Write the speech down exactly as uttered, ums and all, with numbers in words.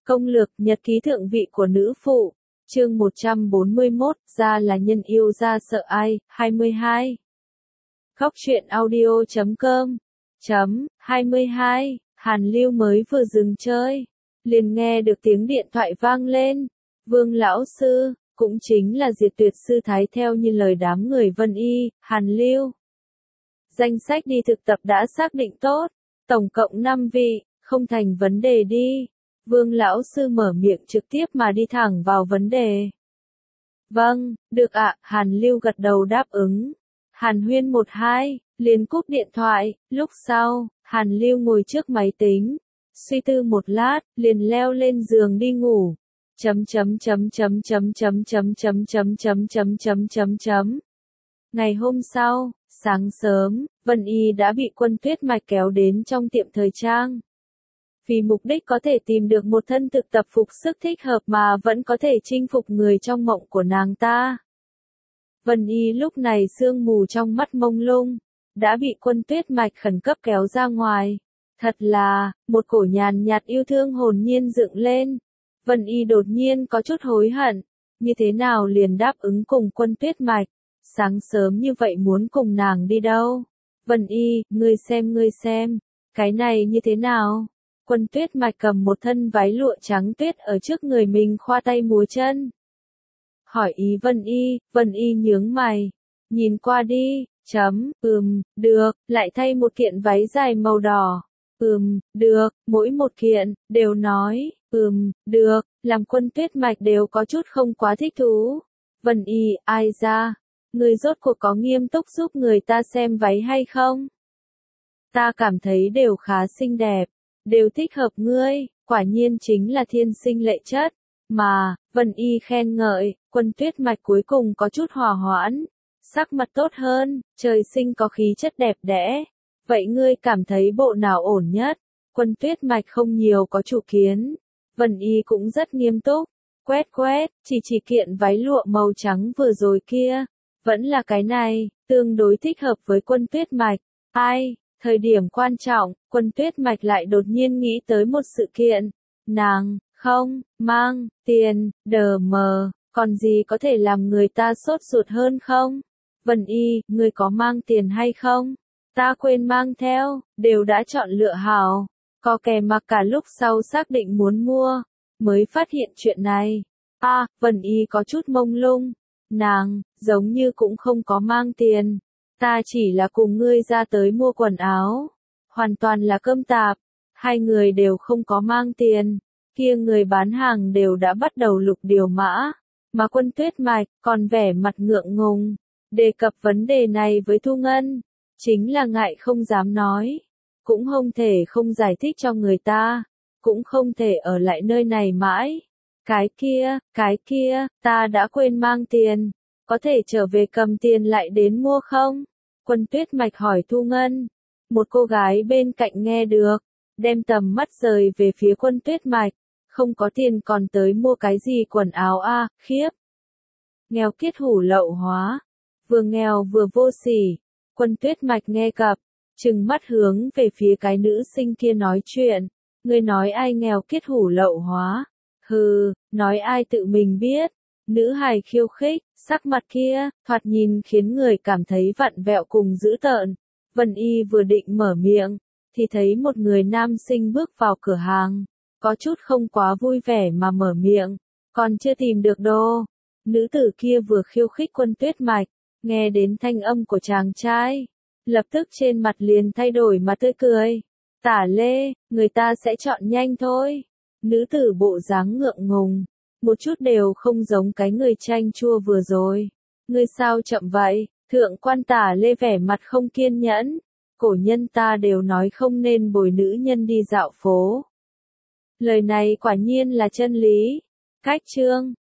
Công lược nhật ký thượng vị của nữ phụ. Chương một trăm bốn mươi mốt, ra là nhân yêu ra sợ ai, hai mươi hai. Khóc chuyện audio chấm com. Chấm, hai mươi hai, Hàn Lưu mới vừa dừng chơi. Liền nghe được tiếng điện thoại vang lên. Vương lão sư, cũng chính là Diệt Tuyệt sư thái theo như lời đám người Vân Y, Hàn Lưu. Danh sách đi thực tập đã xác định tốt. Tổng cộng năm vị, không thành vấn đề đi. Vương lão sư mở miệng trực tiếp mà đi thẳng vào vấn đề. Vâng, được ạ, Hàn Lưu gật đầu đáp ứng. Hàn Huyên một hai, liền cúp điện thoại, lúc sau, Hàn Lưu ngồi trước máy tính, suy tư một lát, liền leo lên giường đi ngủ. Chấm chấm chấm chấm chấm chấm chấm chấm chấm chấm chấm chấm chấm chấm. Ngày hôm sau, sáng sớm, Vân Y đã bị Quân Tuyết Mạch kéo đến trong tiệm thời trang. Vì mục đích có thể tìm được một thân thực tập phục sức thích hợp mà vẫn có thể chinh phục người trong mộng của nàng ta. Vân Y lúc này sương mù trong mắt mông lung, đã bị Quân Tuyết Mạch khẩn cấp kéo ra ngoài. Thật là, một cổ nhàn nhạt yêu thương hồn nhiên dựng lên. Vân Y đột nhiên có chút hối hận, như thế nào liền đáp ứng cùng Quân Tuyết Mạch, sáng sớm như vậy muốn cùng nàng đi đâu. Vân Y, ngươi xem ngươi xem, cái này như thế nào? Quân Tuyết Mạch cầm một thân váy lụa trắng tuyết ở trước người mình khoa tay múa chân. Hỏi ý Vân Y, Vân Y nhướng mày, nhìn qua đi, chấm, ừm, được, lại thay một kiện váy dài màu đỏ. Ừm, được, mỗi một kiện, đều nói, ừm, được, làm Quân Tuyết Mạch đều có chút không quá thích thú. Vân Y, ai ra, người rốt cuộc có nghiêm túc giúp người ta xem váy hay không? Ta cảm thấy đều khá xinh đẹp, đều thích hợp ngươi, quả nhiên chính là thiên sinh lệ chất. Mà, Vân Y khen ngợi, Quân Tuyết Mạch cuối cùng có chút hòa hoãn, sắc mặt tốt hơn, trời sinh có khí chất đẹp đẽ. Vậy ngươi cảm thấy bộ nào ổn nhất? Quân Tuyết Mạch không nhiều có chủ kiến. Vân Y cũng rất nghiêm túc, quét quét, chỉ chỉ kiện váy lụa màu trắng vừa rồi kia. Vẫn là cái này, tương đối thích hợp với Quân Tuyết Mạch. Ai, thời điểm quan trọng, Quân Tuyết Mạch lại đột nhiên nghĩ tới một sự kiện. Nàng, không, mang, tiền, đờ mờ, còn gì có thể làm người ta sốt ruột hơn không? Vân Y, ngươi có mang tiền hay không? Ta quên mang theo, đều đã chọn lựa hảo. Có kè mặc cả lúc sau xác định muốn mua, mới phát hiện chuyện này. A, à, Vân Y có chút mông lung. Nàng, giống như cũng không có mang tiền. Ta chỉ là cùng ngươi ra tới mua quần áo. Hoàn toàn là cơm tạp. Hai người đều không có mang tiền. Kia người bán hàng đều đã bắt đầu lục điều mã. Mà Quân Tuyết Mạch còn vẻ mặt ngượng ngùng. Đề cập vấn đề này với Thu Ngân. Chính là ngại không dám nói. Cũng không thể không giải thích cho người ta. Cũng không thể ở lại nơi này mãi. Cái kia, cái kia, ta đã quên mang tiền. Có thể trở về cầm tiền lại đến mua không? Quân Tuyết Mạch hỏi Thu Ngân. Một cô gái bên cạnh nghe được. Đem tầm mắt rời về phía Quân Tuyết Mạch. Không có tiền còn tới mua cái gì quần áo a à, khiếp. Nghèo kiết hủ lậu hóa. Vừa nghèo vừa vô sỉ. Quân Tuyết Mạch nghe cập, trừng mắt hướng về phía cái nữ sinh kia nói chuyện. Ngươi nói ai nghèo kiết hủ lậu hóa? Hừ, nói ai tự mình biết. Nữ hài khiêu khích, sắc mặt kia, thoạt nhìn khiến người cảm thấy vặn vẹo cùng dữ tợn. Vân Y vừa định mở miệng, thì thấy một người nam sinh bước vào cửa hàng. Có chút không quá vui vẻ mà mở miệng, còn chưa tìm được đồ. Nữ tử kia vừa khiêu khích Quân Tuyết Mạch, nghe đến thanh âm của chàng trai, lập tức trên mặt liền thay đổi mà tươi cười. Tả Lê, người ta sẽ chọn nhanh thôi. Nữ tử bộ dáng ngượng ngùng, một chút đều không giống cái người chanh chua vừa rồi. Ngươi sao chậm vậy? Thượng quan Tả Lê vẻ mặt không kiên nhẫn. Cổ nhân ta đều nói không nên bồi nữ nhân đi dạo phố. Lời này quả nhiên là chân lý. Cách chương,